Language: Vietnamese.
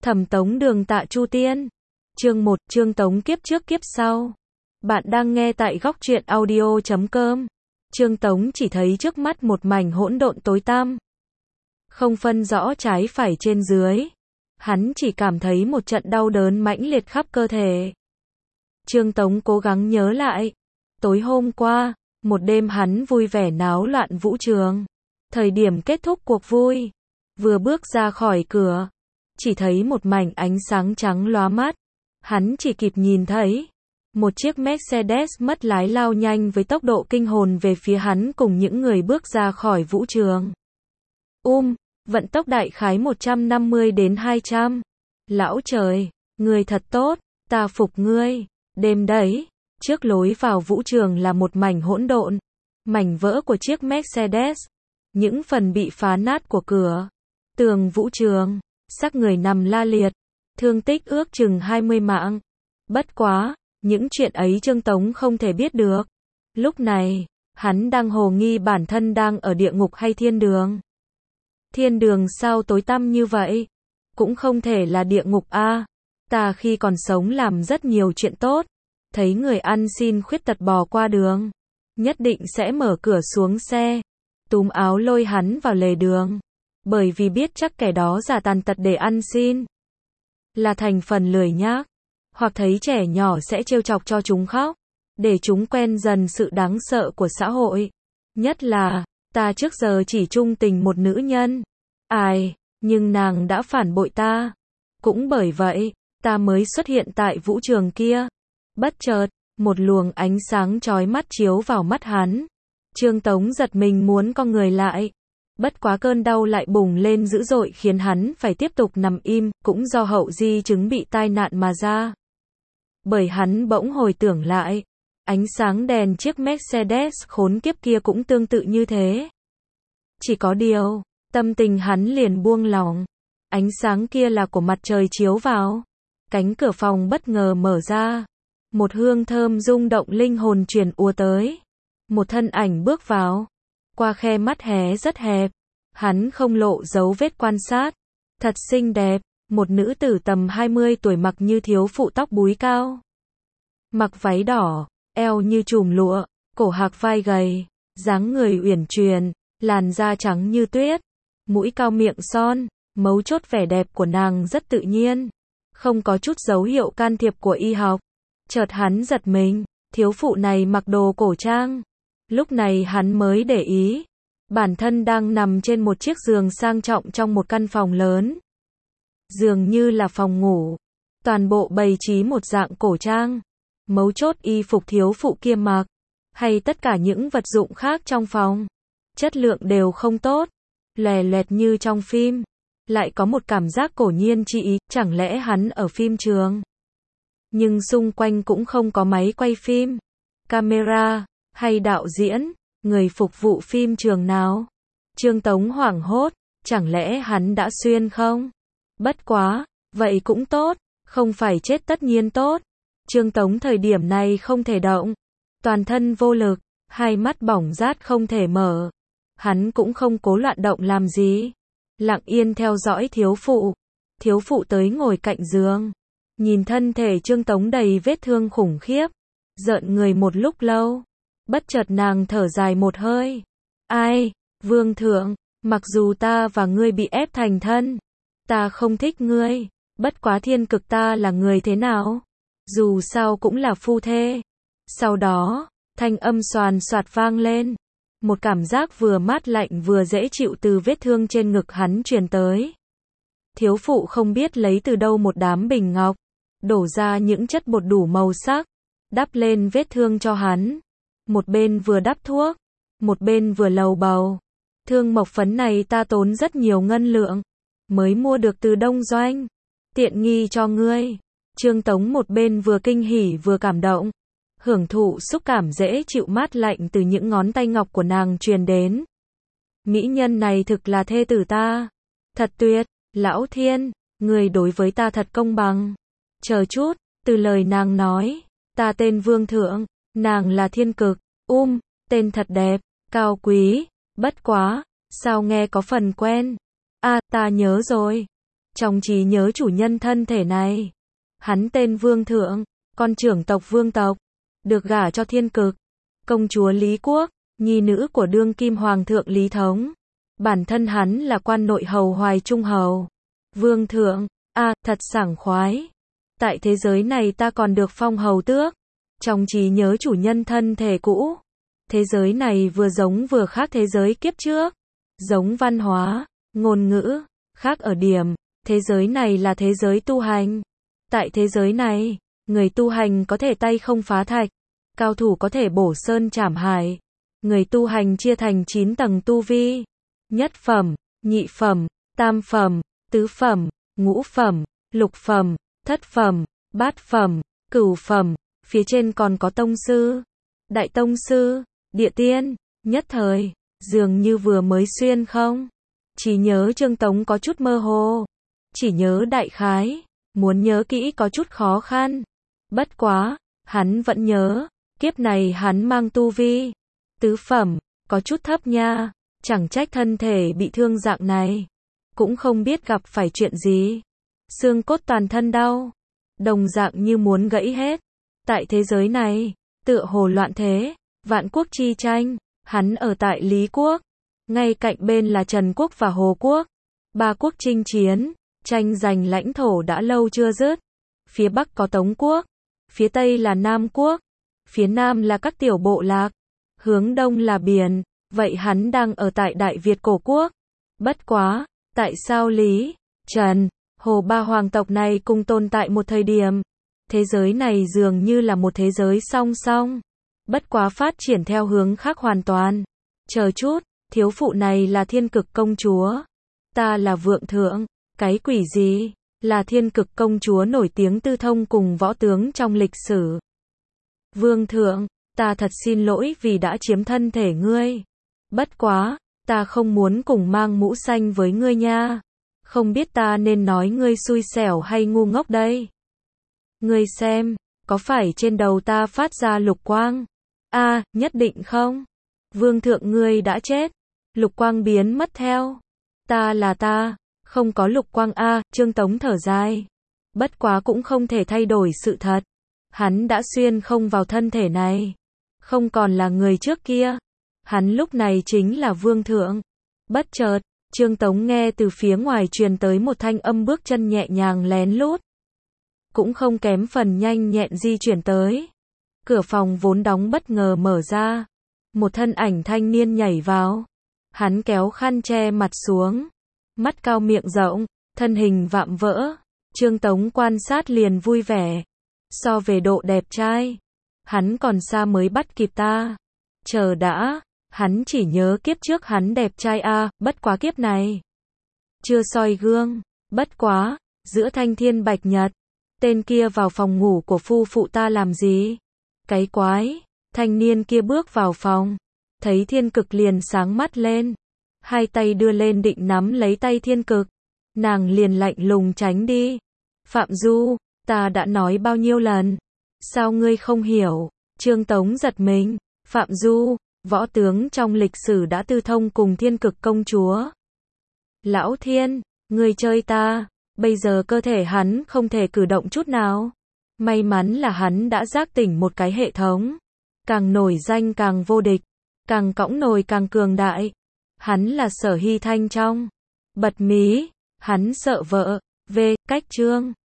Thẩm Tống Đường Tạ Chu Tiên. Chương 1, Chương Tống kiếp trước kiếp sau. Bạn đang nghe tại góc truyện audio.com. Chương Tống chỉ thấy trước mắt một mảnh hỗn độn tối tăm. Không phân rõ trái phải trên dưới. Hắn chỉ cảm thấy một trận đau đớn mãnh liệt khắp cơ thể. Chương Tống cố gắng nhớ lại. Tối hôm qua, một đêm hắn vui vẻ náo loạn vũ trường. Thời điểm kết thúc cuộc vui, vừa bước ra khỏi cửa, chỉ thấy một mảnh ánh sáng trắng lóa mắt. Hắn chỉ kịp nhìn thấy một chiếc Mercedes mất lái lao nhanh với tốc độ kinh hồn về phía hắn cùng những người bước ra khỏi vũ trường. Vận tốc đại khái 150 đến 200. Lão trời, ngươi thật tốt, ta phục ngươi. Đêm đấy, trước lối vào vũ trường là một mảnh hỗn độn, mảnh vỡ của chiếc Mercedes, những phần bị phá nát của cửa, tường vũ trường, xác người nằm la liệt, thương tích ước chừng 20 mạng. Bất quá, những chuyện ấy Chương Tống không thể biết được. Lúc này, hắn đang hồ nghi bản thân đang ở địa ngục hay thiên đường. Thiên đường sao tối tăm như vậy? Cũng không thể là địa ngục a. Ta khi còn sống làm rất nhiều chuyện tốt, thấy người ăn xin khuyết tật bò qua đường, nhất định sẽ mở cửa xuống xe, túm áo lôi hắn vào lề đường, bởi vì biết chắc kẻ đó giả tàn tật để ăn xin. Là thành phần lười nhác, hoặc thấy trẻ nhỏ sẽ trêu chọc cho chúng khóc, để chúng quen dần sự đáng sợ của xã hội. Nhất là, ta trước giờ chỉ trung tình một nữ nhân. Nhưng nàng đã phản bội ta. Cũng bởi vậy, ta mới xuất hiện tại vũ trường kia. Bất chợt, một luồng ánh sáng chói mắt chiếu vào mắt hắn. Chương Tống giật mình muốn co người lại. Bất quá cơn đau lại bùng lên dữ dội khiến hắn phải tiếp tục nằm im, cũng do hậu di chứng bị tai nạn mà ra. Bởi hắn bỗng hồi tưởng lại, ánh sáng đèn chiếc Mercedes khốn kiếp kia cũng tương tự như thế. Chỉ có điều, tâm tình hắn liền buông lỏng. Ánh sáng kia là của mặt trời chiếu vào. Cánh cửa phòng bất ngờ mở ra. Một hương thơm rung động linh hồn truyền ùa tới. Một thân ảnh bước vào. Qua khe mắt hé rất hẹp. Hắn không lộ dấu vết quan sát. Thật xinh đẹp. Một nữ tử tầm 20 tuổi mặc như thiếu phụ tóc búi cao. Mặc váy đỏ, eo như chùm lụa, cổ hạc vai gầy, dáng người uyển chuyển, làn da trắng như tuyết, mũi cao miệng son, mấu chốt vẻ đẹp của nàng rất tự nhiên, không có chút dấu hiệu can thiệp của y học. Chợt hắn giật mình, thiếu phụ này mặc đồ cổ trang. Lúc này hắn mới để ý, bản thân đang nằm trên một chiếc giường sang trọng trong một căn phòng lớn. Dường như là phòng ngủ, toàn bộ bày trí một dạng cổ trang. Mấu chốt y phục thiếu phụ kia mặc, hay tất cả những vật dụng khác trong phòng, chất lượng đều không tốt, lòe loẹt như trong phim, lại có một cảm giác cổ nhiên chi ý, chẳng lẽ hắn ở phim trường. Nhưng xung quanh cũng không có máy quay phim, camera, hay đạo diễn, người phục vụ phim trường nào. Chương Tống hoảng hốt, chẳng lẽ hắn đã xuyên không? Bất quá, vậy cũng tốt, không phải chết tất nhiên tốt. Chương Tống thời điểm này không thể động, toàn thân vô lực, hai mắt bỏng rát không thể mở. Hắn cũng không cố loạn động làm gì, lặng yên theo dõi thiếu phụ. Thiếu phụ tới ngồi cạnh giường, nhìn thân thể Chương Tống đầy vết thương khủng khiếp, rợn người một lúc lâu. Bất chợt nàng thở dài một hơi. Vương thượng, mặc dù ta và ngươi bị ép thành thân, ta không thích ngươi, bất quá thiên cực ta là người thế nào? Dù sao cũng là phu thê. Sau đó, thanh âm xoàn xoạt vang lên. Một cảm giác vừa mát lạnh vừa dễ chịu từ vết thương trên ngực hắn truyền tới. Thiếu phụ không biết lấy từ đâu một đám bình ngọc, đổ ra những chất bột đủ màu sắc, đắp lên vết thương cho hắn. Một bên vừa đắp thuốc, một bên vừa lầu bầu. Thương mộc phấn này ta tốn rất nhiều ngân lượng, mới mua được từ Đông Doanh. Tiện nghi cho ngươi. Chương Tống một bên vừa kinh hỉ vừa cảm động, hưởng thụ xúc cảm dễ chịu mát lạnh từ những ngón tay ngọc của nàng truyền đến. Mỹ nhân này thực là thê tử ta. Thật tuyệt, lão thiên, người đối với ta thật công bằng. Chờ chút, từ lời nàng nói, ta tên Vương Thượng, nàng là thiên cực. Tên thật đẹp, cao quý, bất quá, sao nghe có phần quen. Ta nhớ rồi. Trong trí nhớ chủ nhân thân thể này, hắn tên Vương Thượng, con trưởng tộc Vương tộc, được gả cho Thiên Cực, công chúa Lý Quốc, nhi nữ của đương kim hoàng thượng Lý Thống. Bản thân hắn là quan nội hầu Hoài Trung hầu. Vương Thượng, thật sảng khoái. Tại thế giới này ta còn được phong hầu tước. Trong trí nhớ chủ nhân thân thể cũ, thế giới này vừa giống vừa khác thế giới kiếp trước. Giống văn hóa, ngôn ngữ, khác ở điểm, thế giới này là thế giới tu hành. Tại thế giới này, người tu hành có thể tay không phá thạch, cao thủ có thể bổ sơn chảm hải. Người tu hành chia thành 9 tầng tu vi. Nhất phẩm, nhị phẩm, tam phẩm, tứ phẩm, ngũ phẩm, lục phẩm, thất phẩm, bát phẩm, cửu phẩm, phía trên còn có tông sư, đại tông sư, địa tiên. Nhất thời, dường như vừa mới xuyên không. Chỉ nhớ Trương Tống có chút mơ hồ, chỉ nhớ đại khái, muốn nhớ kỹ có chút khó khăn. Bất quá, hắn vẫn nhớ, kiếp này hắn mang tu vi tứ phẩm, có chút thấp nha, chẳng trách thân thể bị thương dạng này, cũng không biết gặp phải chuyện gì. Xương cốt toàn thân đau, đồng dạng như muốn gãy hết. Tại thế giới này, tựa hồ loạn thế, vạn quốc chi tranh, hắn ở tại Lý Quốc, ngay cạnh bên là Trần Quốc và Hồ Quốc. Ba quốc chinh chiến, tranh giành lãnh thổ đã lâu chưa dứt. Phía Bắc có Tống Quốc, phía Tây là Nam Quốc, phía Nam là các tiểu bộ lạc, hướng Đông là biển, vậy hắn đang ở tại Đại Việt cổ quốc. Bất quá, tại sao Lý, Trần, Hồ ba hoàng tộc này cùng tồn tại một thời điểm? Thế giới này dường như là một thế giới song song, bất quá phát triển theo hướng khác hoàn toàn. Chờ chút, thiếu phụ này là Thiên Cực công chúa. Ta là Vượng Thượng, cái quỷ gì? Là Thiên Cực công chúa nổi tiếng tư thông cùng võ tướng trong lịch sử. Vương Thượng, ta thật xin lỗi vì đã chiếm thân thể ngươi. Bất quá, ta không muốn cùng mang mũ xanh với ngươi nha. Không biết ta nên nói ngươi xui xẻo hay ngu ngốc đây. Ngươi xem, có phải trên đầu ta phát ra lục quang? Nhất định không? Vương Thượng ngươi đã chết. Lục quang biến mất theo. Ta là ta, không có lục quang Trương Tống thở dài. Bất quá cũng không thể thay đổi sự thật. Hắn đã xuyên không vào thân thể này, không còn là người trước kia. Hắn lúc này chính là Vương Thượng. Bất chợt, Trương Tống nghe từ phía ngoài truyền tới một thanh âm bước chân nhẹ nhàng lén lút, cũng không kém phần nhanh nhẹn di chuyển tới. Cửa phòng vốn đóng bất ngờ mở ra, một thân ảnh thanh niên nhảy vào. Hắn kéo khăn che mặt xuống, mắt cao miệng rộng, thân hình vạm vỡ. Trương Tống quan sát liền vui vẻ. So về độ đẹp trai, hắn còn xa mới bắt kịp ta. Chờ đã, hắn chỉ nhớ kiếp trước hắn đẹp trai bất quá kiếp này chưa soi gương. Bất quá, giữa thanh thiên bạch nhật, tên kia vào phòng ngủ của phu phụ ta làm gì? Cái quái, thanh niên kia bước vào phòng, thấy Thiên Cực liền sáng mắt lên, hai tay đưa lên định nắm lấy tay Thiên Cực, nàng liền lạnh lùng tránh đi. Phạm Du, ta đã nói bao nhiêu lần, sao ngươi không hiểu? Trương Tống giật mình. Phạm Du, võ tướng trong lịch sử đã tư thông cùng Thiên Cực công chúa. Lão Thiên, ngươi chơi ta, bây giờ cơ thể hắn không thể cử động chút nào. May mắn là hắn đã giác tỉnh một cái hệ thống, càng nổi danh càng vô địch, càng cõng nồi càng cường đại. Hắn là Sở Hy Thanh trong bật mí, hắn sợ vợ, cách chương.